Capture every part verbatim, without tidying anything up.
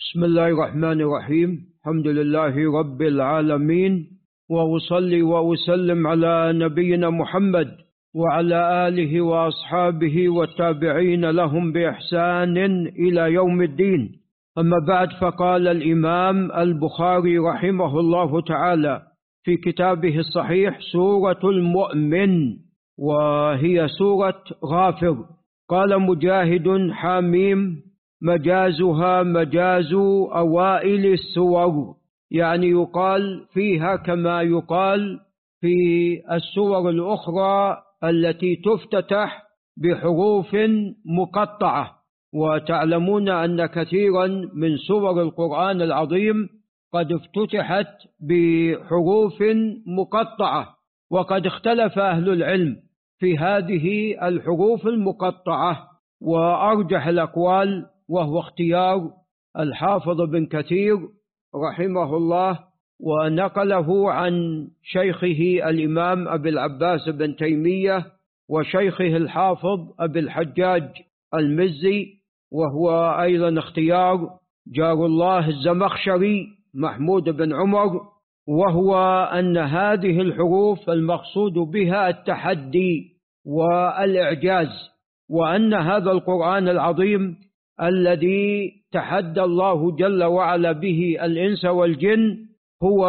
بسم الله الرحمن الرحيم. الحمد لله رب العالمين، وأصلي وأسلم على نبينا محمد وعلى آله وأصحابه والتابعين لهم بإحسان إلى يوم الدين. أما بعد، فقال الإمام البخاري رحمه الله تعالى في كتابه الصحيح سورة المؤمن، وهي سورة غافر. قال مجاهد: حاميم مجازها مجاز أوائل السور، يعني يقال فيها كما يقال في السور الأخرى التي تفتتح بحروف مقطعة. وتعلمون أن كثيرا من سور القرآن العظيم قد افتتحت بحروف مقطعة، وقد اختلف أهل العلم في هذه الحروف المقطعة، وأرجح الأقوال وهو اختيار الحافظ بن كثير رحمه الله، ونقله عن شيخه الإمام أبي العباس بن تيمية وشيخه الحافظ أبي الحجاج المزي، وهو أيضا اختيار جار الله الزمخشري محمود بن عمر، وهو أن هذه الحروف المقصود بها التحدي والإعجاز، وأن هذا القرآن العظيم الذي تحدى الله جل وعلا به الإنس والجن هو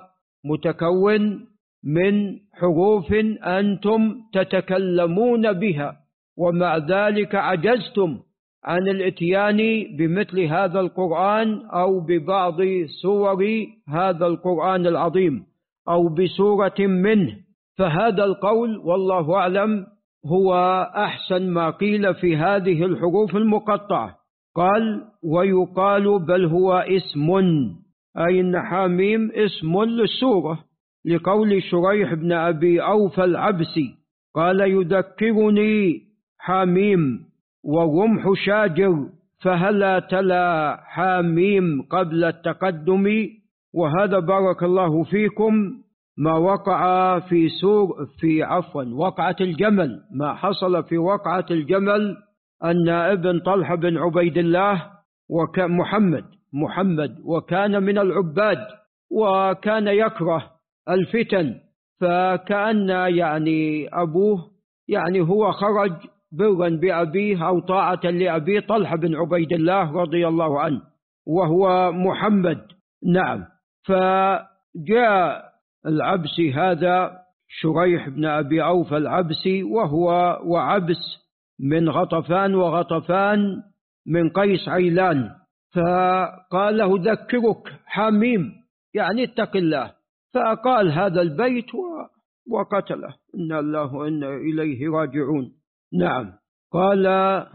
متكون من حروف أنتم تتكلمون بها، ومع ذلك عجزتم عن الاتيان بمثل هذا القرآن أو ببعض سور هذا القرآن العظيم أو بسورة منه. فهذا القول والله أعلم هو أحسن ما قيل في هذه الحروف المقطعة. قال: ويقال بل هو اسم، أي إن حاميم اسم للسورة، لقول شريح بن أبي أوفى العبسي قال: يذكرني حاميم والرمح شاجر، فهلا تلا حاميم قبل التقدم. وهذا بارك الله فيكم ما وقع في سور في عفوا وقعة الجمل، ما حصل في وقعة الجمل أن ابن طلحة بن عبيد الله ومحمد محمد وكان من العباد، وكان يكره الفتن، فكأن يعني أبوه يعني هو خرج برا بأبيه أو طاعة لأبيه طلحة بن عبيد الله رضي الله عنه، وهو محمد. نعم. فجاء العبسي هذا شريح بن أبي أوفى العبسي، وهو وعبس من غطفان، وغطفان من قيس عيلان، فقال له: ذكرك حميم، يعني اتق الله. فقال هذا البيت وقتله. إنا الله وإنا إليه راجعون. نعم. قال: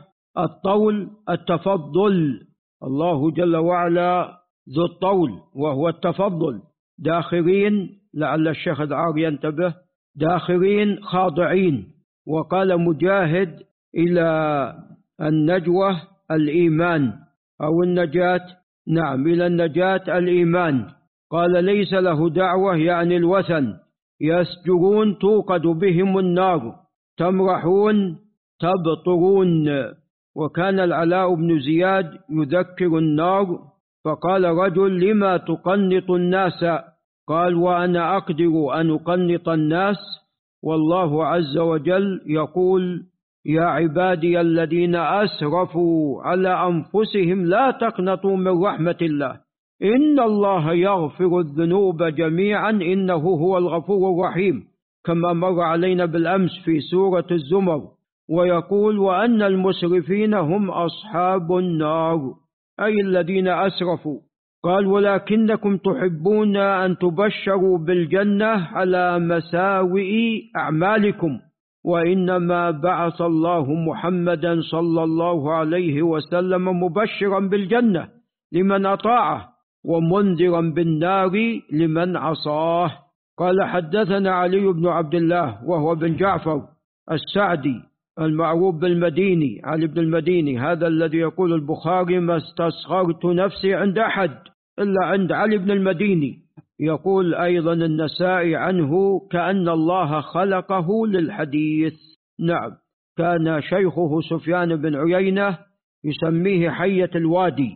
الطول التفضل، الله جل وعلا ذو الطول وهو التفضل. داخرين، لعل الشيخ دعار ينتبه، داخرين خاضعين. وقال مجاهد: إلى النجوة الإيمان أو النجاة، نعم إلى النجاة الإيمان. قال: ليس له دعوة، يعني الوثن، يسجرون توقد بهم النار، تمرحون تبطرون. وكان العلاء بن زياد يذكر النار، فقال رجل: لما تقنط الناس؟ قال: وأنا أقدر أن أقنط الناس، والله عز وجل يقول: يا عبادي الذين أسرفوا على أنفسهم لا تقنطوا من رحمة الله، إن الله يغفر الذنوب جميعا إنه هو الغفور الرحيم، كما مر علينا بالأمس في سورة الزمر. ويقول: وأن المسرفين هم أصحاب النار، أي الذين أسرفوا. قال: ولكنكم تحبون أن تبشروا بالجنة على مساوئ أعمالكم، وإنما بعث الله محمدا صلى الله عليه وسلم مبشرا بالجنة لمن أطاعه، ومنذرا بالنار لمن عصاه. قال: حدثنا علي بن عبد الله وهو بن جعفر السعدي المعروف بالمديني، علي بن المديني، هذا الذي يقول البخاري: ما استصغرت نفسي عند أحد إلا عند علي بن المديني. يقول أيضا النسائي عنه: كأن الله خلقه للحديث. نعم. كان شيخه سفيان بن عيينة يسميه حية الوادي،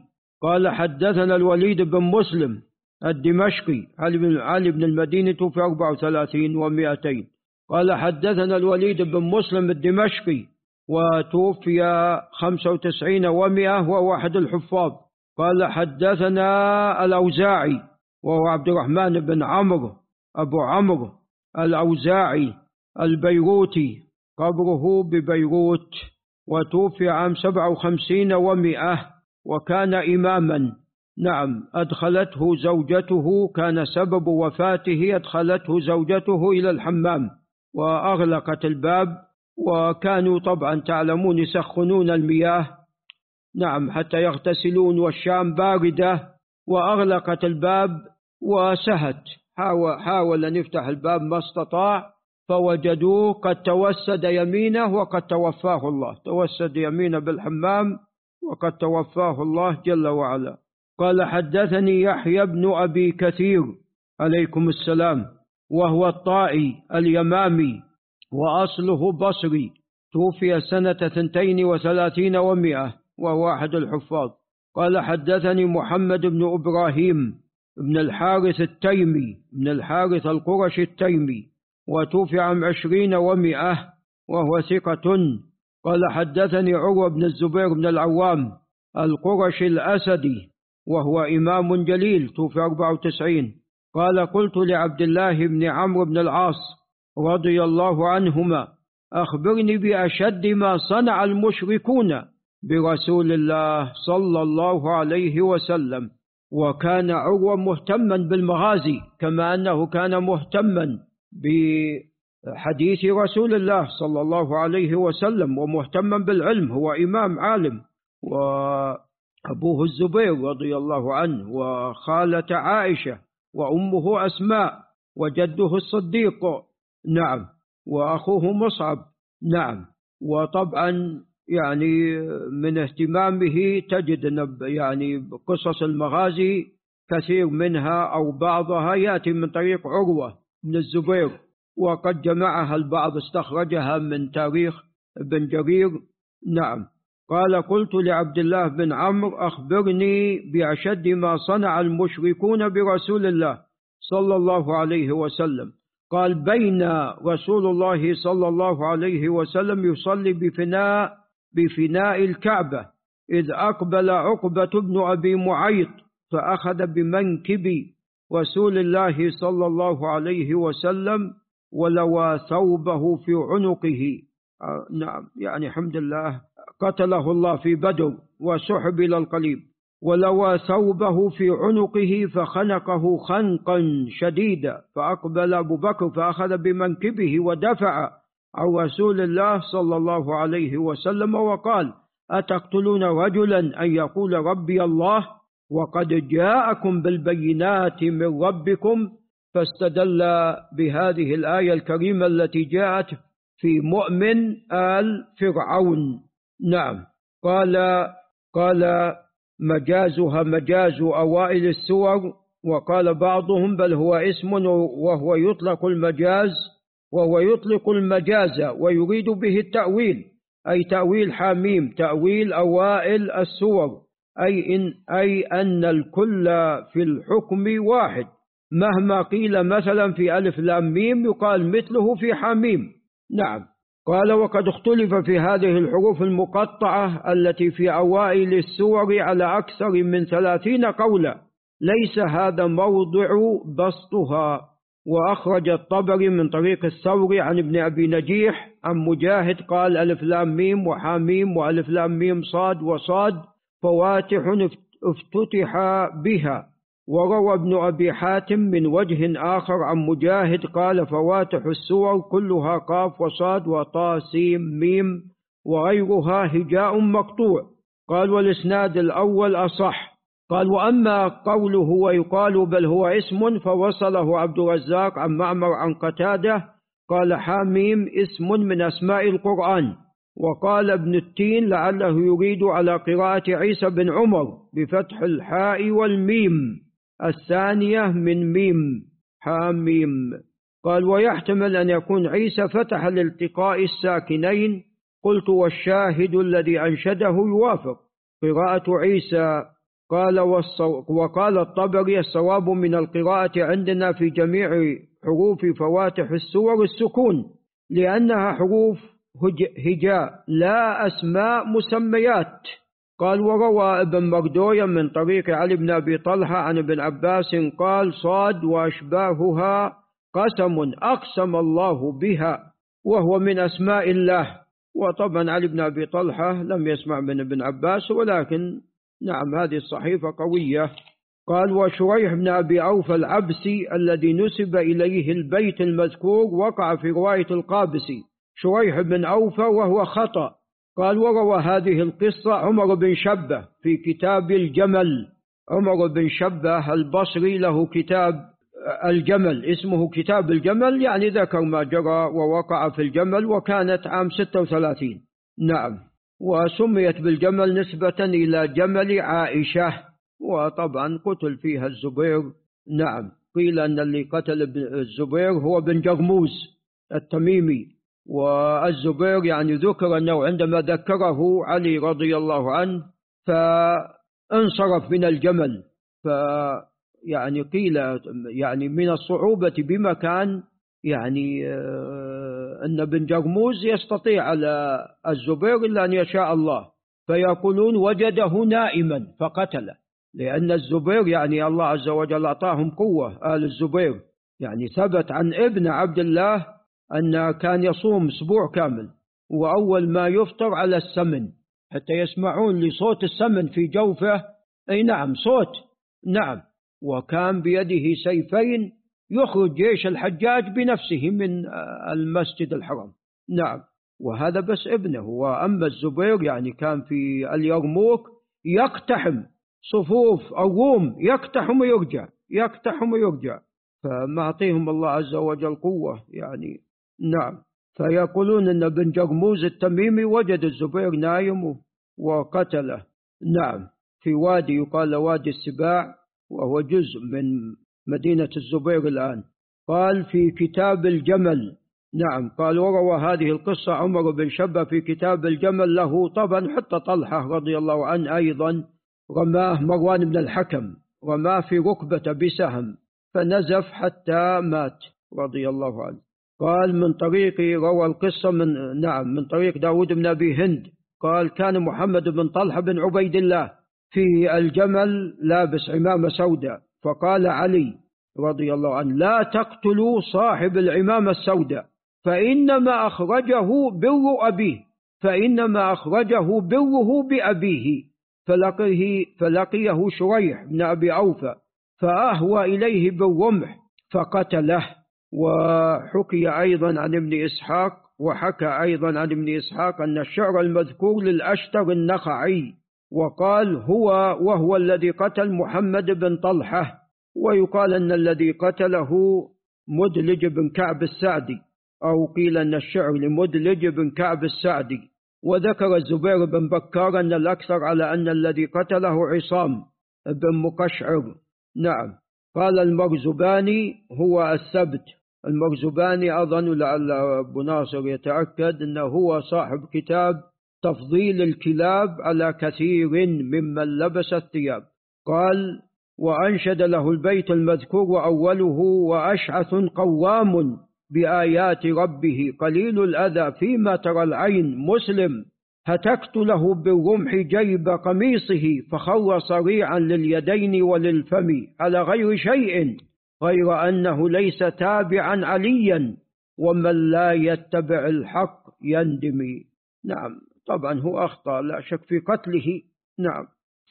قال حدثنا الوليد بن مسلم الدمشقي علي بن, علي بن المدينة في أربع وثلاثين ومئتين. قال حدثنا الوليد بن مسلم الدمشقي وتوفي خمسة وتسعين ومئة وهو أحد الحفاظ. قال حدثنا الأوزاعي وهو عبد الرحمن بن عمرو أبو عمرو الأوزاعي البيروتي قبره ببيروت، وتوفي عام سبعة وخمسين ومئة وكان إماما. نعم، أدخلته زوجته، كان سبب وفاته أدخلته زوجته إلى الحمام وأغلقت الباب، وكانوا طبعا تعلمون يسخنون المياه نعم حتى يغتسلون، والشام باردة، وأغلقت الباب وسهت، حاول, حاول أن يفتح الباب ما استطاع، فوجدوه قد توسد يمينه وقد توفاه الله، توسد يمينه بالحمام وقد توفاه الله جل وعلا. قال حدثني يحيى بن أبي كثير عليكم السلام، وهو الطائي اليمامي وأصله بصري، توفي سنة ثنتين وثلاثين ومئة وهو أحد الحفاظ. قال حدثني محمد بن إبراهيم بن الحارث التيمي بن الحارث القرشي التيمي، وتوفي عام عشرين ومئة وهو ثقة. قال حدثني عروة بن الزبير بن العوام القرشي الأسدي وهو إمام جليل، توفي أربعة وتسعين. قال قلت لعبد الله بن عمرو بن العاص رضي الله عنهما أخبرني بأشد ما صنع المشركون برسول الله صلى الله عليه وسلم. وكان عروة مهتما بالمغازي كما أنه كان مهتما بحديث رسول الله صلى الله عليه وسلم ومهتما بالعلم، هو إمام عالم، وأبوه الزبير رضي الله عنه، وخالة عائشة، وأمه أسماء، وجده الصديق نعم، وأخوه مصعب نعم. وطبعا يعني من اهتمامه تجد يعني قصص المغازي كثير منها أو بعضها يأتي من طريق عروة بن الزبير، وقد جمعها البعض استخرجها من تاريخ ابن جرير نعم. قال قلت لعبد الله بن عمرو أخبرني بأشد ما صنع المشركون برسول الله صلى الله عليه وسلم. قال بين رسول الله صلى الله عليه وسلم يصلي بفناء بفناء الكعبة إذ أقبل عقبة بن أبي معيط فأخذ بمنكب رسول الله صلى الله عليه وسلم ولوى ثوبه في عنقه. نعم يعني الحمد لله قتله الله في بدر وسحب إلى القليب. ولوى ثوبه في عنقه فخنقه خنقا شديدا، فأقبل أبو بكر فأخذ بمنكبه ودفع عن رسول الله صلى الله عليه وسلم وقال أتقتلون رجلا أن يقول ربي الله وقد جاءكم بالبينات من ربكم؟ فاستدل بهذه الآية الكريمة التي جاءت في مؤمن آل فرعون. نعم. قال قال مجازها مجاز أوائل السور، وقال بعضهم بل هو اسم وهو يطلق المجاز وهو يطلق المجاز ويريد به التأويل، أي تأويل حميم، تأويل أوائل السور، أي, إن أي أن الكل في الحكم واحد، مهما قيل مثلا في ألف لام ميم يقال مثله في حميم. نعم. قال وقد اختلف في هذه الحروف المقطعة التي في أوائل السور على أكثر من ثلاثين قولا، ليس هذا موضع بسطها. وأخرج الطبري من طريق الثوري عن ابن أبي نجيح عن مجاهد قال ألف لام ميم وحاميم وألف لام ميم صاد وصاد فواتح افتتح بها. وروى ابن أبي حاتم من وجه آخر عن مجاهد قال فواتح السور كلها قاف وصاد وطا سيم ميم وغيرها هجاء مقطوع. قال والإسناد الأول أصح. قال وأما قوله ويقال بل هو اسم فوصله عبد الرزاق عن معمر عن قتادة قال حاميم اسم من أسماء القرآن. وقال ابن التين لعله يريد على قراءة عيسى بن عمر بفتح الحاء والميم الثانية من ميم حاميم. قال ويحتمل أن يكون عيسى فتح لالتقاء الساكنين. قلت والشاهد الذي أنشده يوافق قراءة عيسى. قال وقال الطبري الصواب من القراءة عندنا في جميع حروف فواتح السور السكون، لأنها حروف هجاء لا أسماء مسميات. قال وروى ابن مردوية من طريق علي بن أبي طلحة عن ابن عباس قال صاد وأشباهها قسم أقسم الله بها وهو من أسماء الله. وطبعا علي بن أبي طلحة لم يسمع من ابن عباس، ولكن نعم هذه الصحيفة قوية. قال وشريح بن أبي أوفى العبسي الذي نسب إليه البيت المذكور وقع في رواية القابسي شريح بن أوفى وهو خطأ. قال وروى هذه القصة عمر بن شبة في كتاب الجمل. عمر بن شبة البصري له كتاب الجمل اسمه كتاب الجمل، يعني ذكر ما جرى ووقع في الجمل، وكانت عام ستة وثلاثين. نعم، وسميت بالجمل نسبة إلى جمل عائشة، وطبعا قتل فيها الزبير. نعم، قيل أن اللي قتل الزبير هو بن جرموز التميمي، والزبير يعني ذكر أنه عندما ذكره علي رضي الله عنه فانصرف من الجمل، ف يعني قيل يعني من الصعوبة بمكان يعني أن بن جرموز يستطيع على الزبير إلا أن يشاء الله، فيقولون وجده نائما فقتله، لأن الزبير يعني الله عز وجل أعطاهم قوة. آل الزبير يعني ثبت عن ابن عبد الله أن كان يصوم أسبوع كامل، وأول ما يفطر على السمن حتى يسمعون لصوت السمن في جوفه. أي نعم صوت. نعم، وكان بيده سيفين يخرج جيش الحجاج بنفسه من المسجد الحرام. نعم، وهذا بس ابنه. وأما الزبير يعني كان في اليرموك يقتحم صفوف الروم، يقتحم ويرجع يقتحم ويرجع، فمعطيهم الله عز وجل قوة يعني. نعم، فيقولون أن بن جرموز التميمي وجد الزبير نايم وقتله. نعم، في وادي يقال وادي السباع، وهو جزء من مدينة الزبير الآن. قال في كتاب الجمل. نعم، قال وروى هذه القصة عمر بن شبة في كتاب الجمل له طبعا حتى طلحة رضي الله عنه أيضا رماه مروان بن الحكم، رماه في ركبة بسهم فنزف حتى مات رضي الله عنه. قال من طريق روى القصة من نعم من طريق داود بن أبي هند قال كان محمد بن طلحة بن عبيد الله في الجمل لابس عمامة سوداء، فقال علي رضي الله عنه لا تقتلوا صاحب العمامة السوداء فإنما أخرجه بر أبيه فإنما أخرجه بره بأبيه. فلقيه, فلقيه شريح بن أبي أوفى فأهوى إليه بالرمح فقتله. وحكي أيضا عن ابن إسحاق وحكى أيضا عن ابن إسحاق أن الشعر المذكور للأشتر النخعي، وقال هو وهو الذي قتل محمد بن طلحة، ويقال أن الذي قتله مدلج بن كعب السعدي، أو قيل أن الشعر لمدلج بن كعب السعدي. وذكر الزبير بن بكار أن الأكثر على أن الذي قتله عصام بن مقشعر. نعم، قال المرزباني هو السبت. المرزباني أظن لعل أبو ناصر يتأكد أنه هو صاحب كتاب تفضيل الكلاب على كثير ممن لبس الثياب. قال وأنشد له البيت المذكور وأوله وأشعث قوام بآيات ربه قليل الأذى فيما ترى العين مسلم هتكت له بالرمح جيب قميصه فخر صريعا لليدين وللفم على غير شيء غير أنه ليس تابعا عليا ومن لا يتبع الحق يندمي. نعم، طبعا هو أخطأ لا شك في قتله. نعم،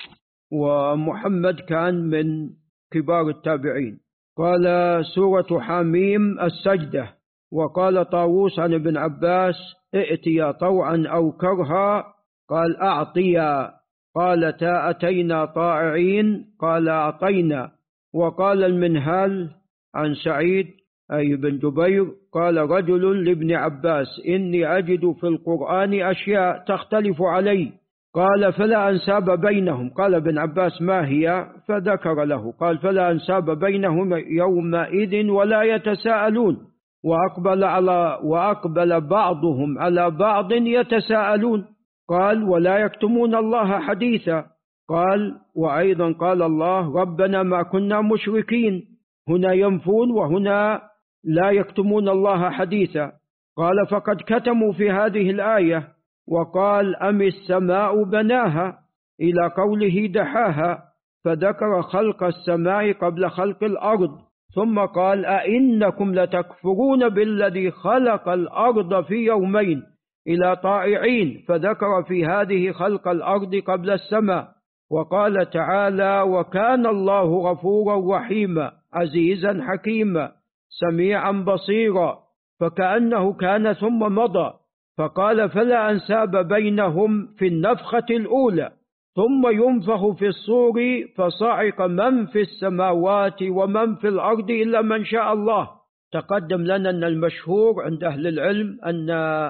ومحمد كان من كبار التابعين. قال سورة حميم السجدة. وقال طاووس عن ابن عباس ائتيا طوعا أو كرها قال أعطيا، قالتا أتينا طائعين قال أعطينا. وقال المنهال عن سعيد أي بن جبير قال رجل لابن عباس إني أجد في القرآن أشياء تختلف علي، قال فلا أنساب بينهم. قال ابن عباس ما هي؟ فذكر له، قال فلا أنساب بينهم يومئذ ولا يتساءلون، وأقبل, على وأقبل بعضهم على بعض يتساءلون. قال ولا يكتمون الله حديثا، قال وأيضا قال الله ربنا ما كنا مشركين، هنا ينفون وهنا لا يكتمون الله حديثا. قال فقد كتموا في هذه الآية، وقال أم السماء بناها إلى قوله دحاها، فذكر خلق السماء قبل خلق الأرض، ثم قال أئنكم لتكفرون بالذي خلق الأرض في يومين إلى طائعين، فذكر في هذه خلق الأرض قبل السماء. وقال تعالى وكان الله غفورا رحيما عزيزا حكيما سميعا بصيرا، فكأنه كان ثم مضى. فقال فلا أنساب بينهم في النفخة الأولى، ثم ينفخ في الصور فصعق من في السماوات ومن في الأرض إلا من شاء الله. تقدم لنا أن المشهور عند أهل العلم أن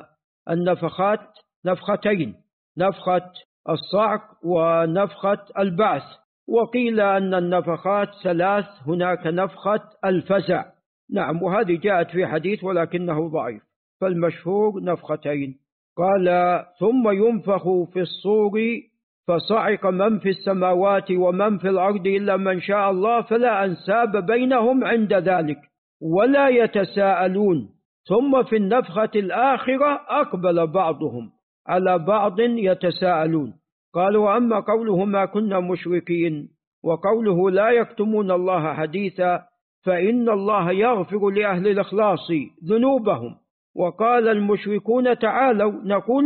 النفخات نفختين، نفخة الصعق ونفخة البعث، وقيل أن النفخات ثلاث، هناك نفخة الفزع. نعم، وهذه جاءت في حديث ولكنه ضعيف، فالمشهور نفختين. قال ثم ينفخ في الصور فصعق من في السماوات ومن في الأرض إلا من شاء الله، فلا أنساب بينهم عند ذلك ولا يتساءلون. ثم في النفخة الآخرة أقبل بعضهم على بعض يتساءلون. قالوا وأما قوله ما كنا مشركين وقوله لا يكتمون الله حديثا، فإن الله يغفر لأهل الإخلاص ذنوبهم. وقال المشركون تعالوا نقول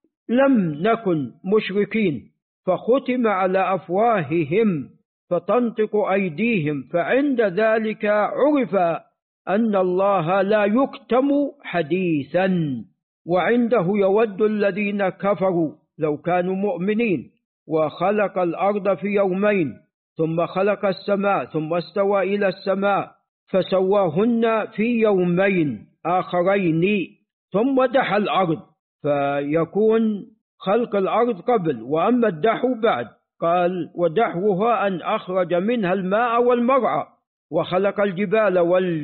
لم نكن مشركين، فختم على أفواههم فتنطق أيديهم، فعند ذلك عرف أن الله لا يكتم حديثا، وعنده يود الذين كفروا لو كانوا مؤمنين. وخلق الأرض في يومين ثم خلق السماء ثم استوى إلى السماء فسواهن في يومين آخرين ثم دحى الأرض، فيكون خلق الأرض قبل وأما الدحو بعد. قال ودحوها أن أخرج منها الماء والمرعى، وخلق الجبال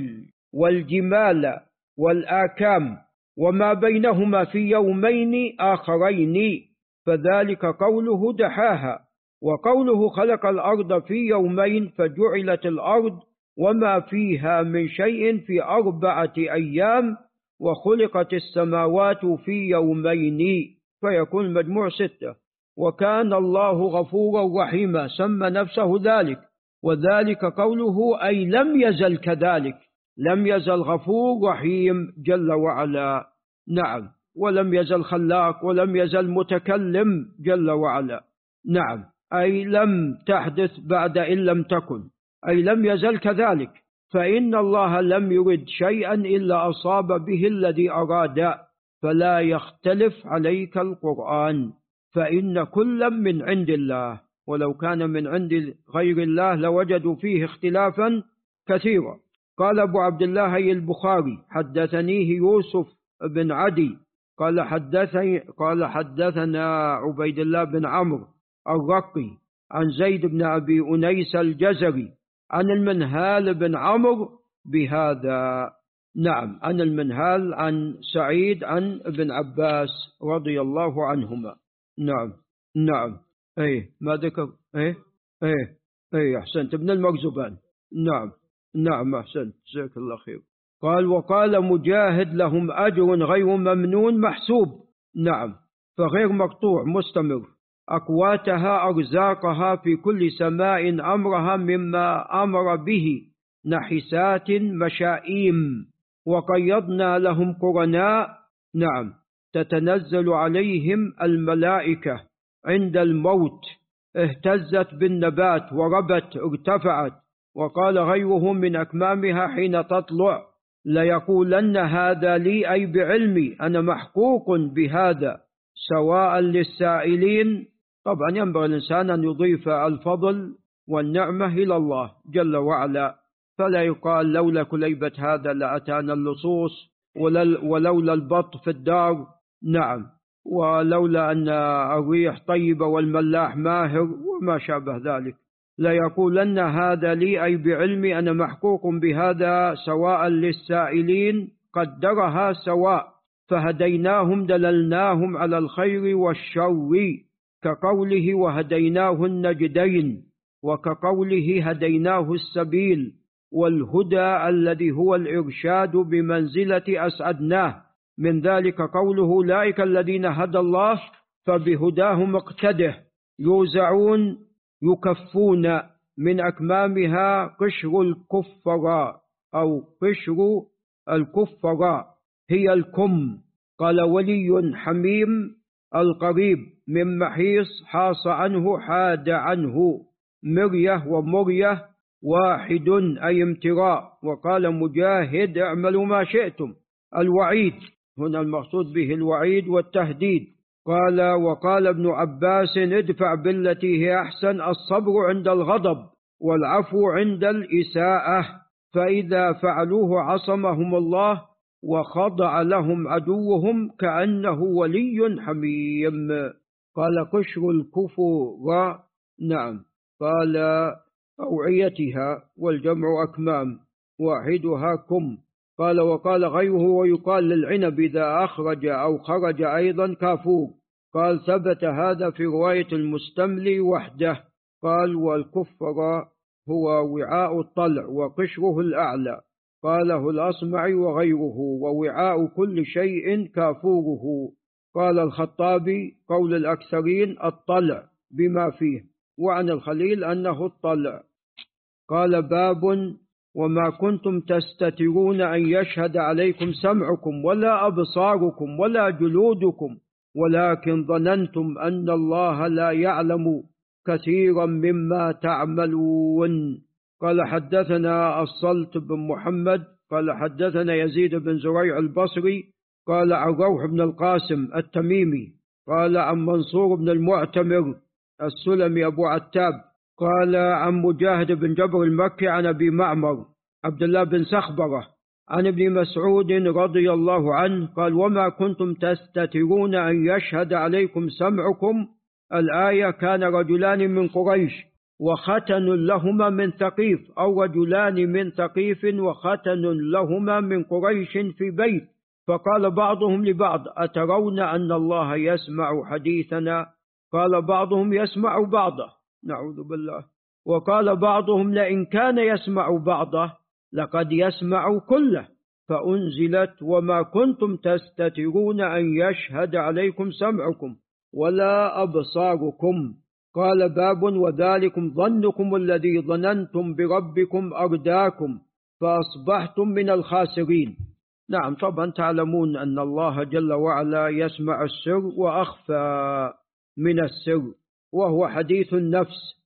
والجمال والآكام وما بينهما في يومين آخرين، فذلك قوله دحاها. وقوله خلق الأرض في يومين فجعلت الأرض وما فيها من شيء في أربعة أيام، وخلقت السماوات في يومين، فيكون المجموع ستة. وكان الله غفورا رحيما، سمى نفسه ذلك، وذلك قوله أي لم يزل كذلك، لم يزل غفور رحيم جل وعلا. نعم، ولم يزل خلاق ولم يزل متكلم جل وعلا. نعم، أي لم تحدث بعد إن لم تكن، أي لم يزل كذلك، فإن الله لم يرد شيئا إلا أصاب به الذي أراد، فلا يختلف عليك القرآن، فإن كل من عند الله، ولو كان من عند غير الله لوجدوا فيه اختلافا كثيرا. قال أبو عبد الله البخاري حدثنيه يوسف بن عدي قال حدثني قال حدثنا عبيد الله بن عمرو الرقي عن زيد بن أبي أنيس الجزري عن المنهال بن عمرو بهذا. نعم، عن المنهال عن سعيد عن ابن عباس رضي الله عنهما. نعم نعم ايه ما ذكر ايه ايه ايه احسنت، ابن المرزبان. نعم نعم احسنت، جزاك الله خير. قال وقال مجاهد لهم أجر غير ممنون محسوب. نعم، فغير مقطوع مستمر، أقواتها أرزاقها في كل سماء أمرها مما أمر به، نحسات مشائيم، وقيضنا لهم قرناء. نعم، تتنزل عليهم الملائكة عند الموت، اهتزت بالنبات وربت ارتفعت. وقال غيره من أكمامها حين تطلع ليقولن هذا لي أي بعلمي، أنا محقوق بهذا، سواء للسائلين. طبعا ينبغي الإنسان أن يضيف الفضل والنعمة إلى الله جل وعلا، فلا يقال لولا كليبة هذا لأتانا اللصوص، ولولا البط في الدار. نعم، ولولا أن الريح طيبة والملاح ماهر وما شابه ذلك. لا يقولن هذا لي أي بعلمي، أنا محقوق بهذا، سواء للسائلين، قدرها سواء، فهديناهم دللناهم على الخير والشر، كقوله وهديناه النجدين، وكقوله هديناه السبيل، والهدى الذي هو الإرشاد بمنزلة أسعدناه. من ذلك قوله أولئك الذين هدى الله فبهداهم اقتده. يوزعون يكفون من أكمامها قشر الكفراء أو قشر الكفراء هي الكم. قال ولي حميم القريب من محيص حاص عنه حاد عنه. مرية ومرية واحد أي امتراء. وقال مجاهد اعملوا ما شئتم. الوعيد هنا المقصود به الوعيد والتهديد. قال وقال ابن عباس ادفع بالتي هي أحسن، الصبر عند الغضب والعفو عند الإساءة، فإذا فعلوه عصمهم الله وخضع لهم عدوهم كأنه ولي حميم. قال قشر الكفر نعم. قال أوعيتها والجمع أكمام واحدها كم. قال وقال غيره ويقال للعنب إذا أخرج أو خرج أيضا كافور. قال ثبت هذا في رواية المستملي وحده. قال والكفر هو وعاء الطلع وقشره الأعلى. قاله الأصمعي وغيره، ووعاء كل شيء كافوره. قال الخطابي قول الأكثرين الطلع بما فيه، وعن الخليل أنه الطلع. قال باب وما كنتم تستترون أن يشهد عليكم سمعكم ولا أبصاركم ولا جلودكم ولكن ظننتم أن الله لا يعلم كثيرا مما تعملون. قال حدثنا الصلت بن محمد قال حدثنا يزيد بن زريع البصري قال عن روح بن القاسم التميمي قال عن منصور بن المعتمر السلمي أبو عتاب قال عن مجاهد بن جبر المكي عن أبي معمر عبد الله بن سخبرة عن ابن مسعود رضي الله عنه قال وما كنتم تستترون أن يشهد عليكم سمعكم. الآية كان رجلان من قريش وختن لهما من ثقيف، أو رجلان من ثقيف وختن لهما من قريش في بيت، فقال بعضهم لبعض أترون أن الله يسمع حديثنا؟ قال بعضهم يسمع بعضه، نعوذ بالله. وقال بعضهم لئن كان يسمع بعضه لقد يسمع كله، فأنزلت وما كنتم تستترون أن يشهد عليكم سمعكم ولا أبصاركم. قال باب وذلكم ظنكم الذي ظننتم بربكم أرداكم فأصبحتم من الخاسرين. نعم طبعا تعلمون أن الله جل وعلا يسمع السر وأخفى من السر، وهو حديث النفس.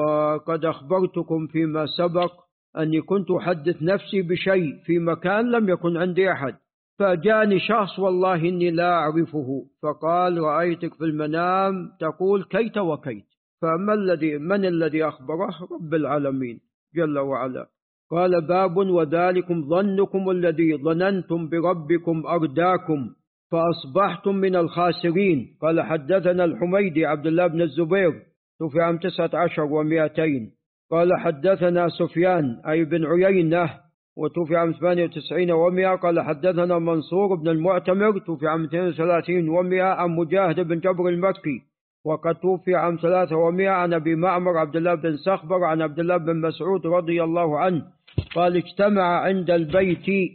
وقد أخبرتكم فيما سبق أني كنت أحدث نفسي بشيء في مكان لم يكن عندي أحد، فجاءني شخص والله إني لا أعرفه فقال رأيتك في المنام تقول كيت وكيت، فما الذي من الذي أخبره؟ رب العالمين جل وعلا. قال باب وذلكم ظنكم الذي ظننتم بربكم أرداكم فأصبحتم من الخاسرين. قال حدثنا الحميدي عبد الله بن الزبير توفي عام تسعة عشر ومئتين. قال حدثنا سفيان أي بن عيينة وتوفي عام ثمانية وتسعين ومئة. قال حدثنا منصور بن المعتمر توفي عام اثنين وثلاثين ومئة عن مجاهد بن جبر المكي وقد توفي عام ثلاثة ومئة عن أبي معمر عبد الله بن سخبر عن عبد الله بن مسعود رضي الله عنه قال اجتمع عند البيت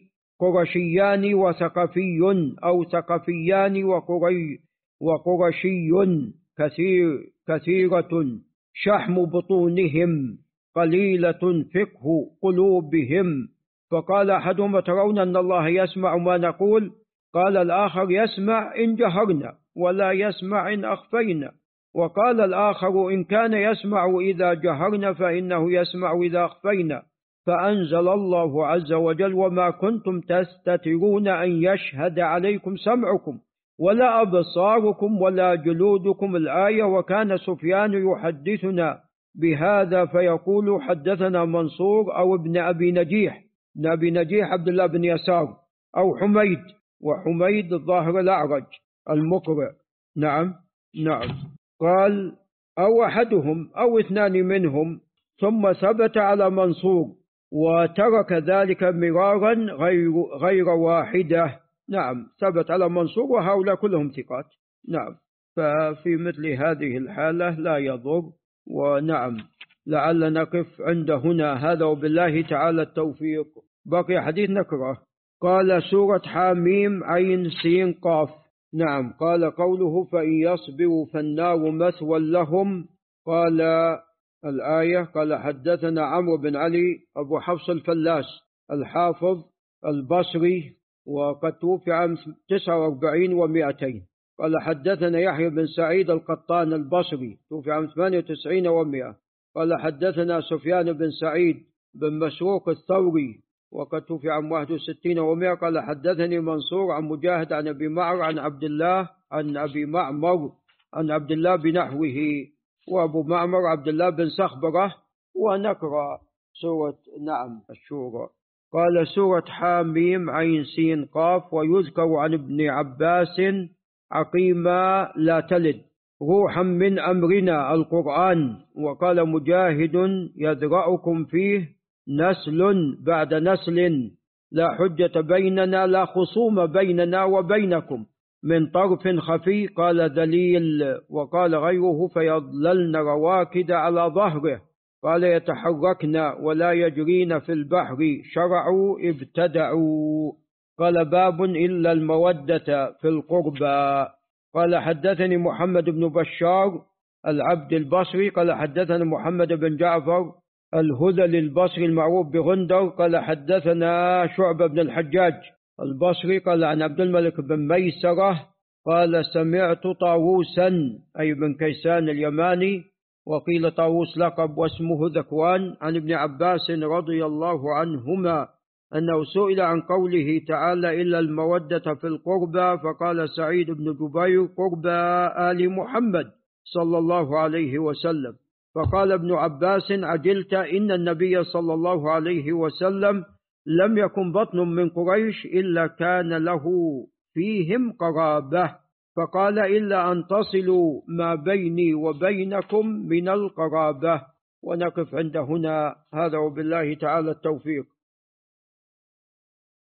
قرشيان وثقفي أو ثقفيان وقري وقرشي كثير كثيرة شحم بطونهم قليلة فقه قلوبهم. فقال أحدهم ترون أن الله يسمع ما نقول؟ قال الآخر يسمع إن جهرنا ولا يسمع إن أخفينا. وقال الآخر إن كان يسمع إذا جهرنا فإنه يسمع إذا أخفينا. فأنزل الله عز وجل وما كنتم تستترون أن يشهد عليكم سمعكم ولا أبصاركم ولا جلودكم الآية. وكان سفيان يحدثنا بهذا فيقول حدثنا منصور أو ابن أبي نجيح، ابن أبي نجيح عبد الله بن يسار أو حميد، وحميد الظاهر الأعرج المقرئ. نعم نعم. قال أو أحدهم أو اثنان منهم، ثم ثبت على منصور وترك ذلك مرارا غير, غير واحدة. نعم ثبت على منصور وهؤلاء كلهم ثقات. نعم. ففي مثل هذه الحالة لا يضر. ونعم لعل نقف عند هنا، هذا وبالله تعالى التوفيق. بقي حديث نقرأه. قال سورة حاميم عين سين قاف. نعم. قال قوله فإن يصبروا فالنار مثوى لهم. قال الآية قال حدثنا عمرو بن علي أبو حفص الفلاس الحافظ البصري وقد توفي عام تسعة وأربعين ومائتين. قال حدثنا يحيى بن سعيد القطان البصري توفي عام ثمانية وتسعين ومائة. قال حدثنا سفيان بن سعيد بن مسروق الثوري وقد توفي عام واحد وستين ومائة. قال حدثني منصور عن مجاهد عن أبي معمر عن عبد الله عن أبي معمر عن عبد الله بنحوه، وأبو معمر عبد الله بن سخبرة. ونقرأ سورة نعم الشورى. قال سورة حاميم عين سين قاف. ويذكر عن ابن عباس عقيما لا تلد روحا من أمرنا القرآن. وقال مجاهد يذرأكم فيه نسل بعد نسل لا حجة بيننا لا خصوم بيننا وبينكم من طرف خفي. قال ذليل. وقال غيره فيضللن رواكد على ظهره. قال يتحركن ولا يجرين في البحر شرعوا ابتدعوا. قال باب إلا المودة في القربى. قال حدثني محمد بن بشار العبد البصري قال حدثنا محمد بن جعفر الهذلي البصري المعروف بغندر قال حدثنا شعبة بن الحجاج البصري قال عن عبد الملك بن ميسرة قال سمعت طاووسا أي بن كيسان اليماني وقيل طاووس لقب واسمه ذكوان عن ابن عباس رضي الله عنهما أنه سئل عن قوله تعالى إلا المودة في القربى فقال سعيد بن جبير قربى آل محمد صلى الله عليه وسلم. فقال ابن عباس عجلت إن النبي صلى الله عليه وسلم لم يكن بطن من قريش إلا كان له فيهم قرابة. فقال إلا أن تصلوا ما بيني وبينكم من القرابة. ونقف عند هنا، هذا وبالله تعالى التوفيق.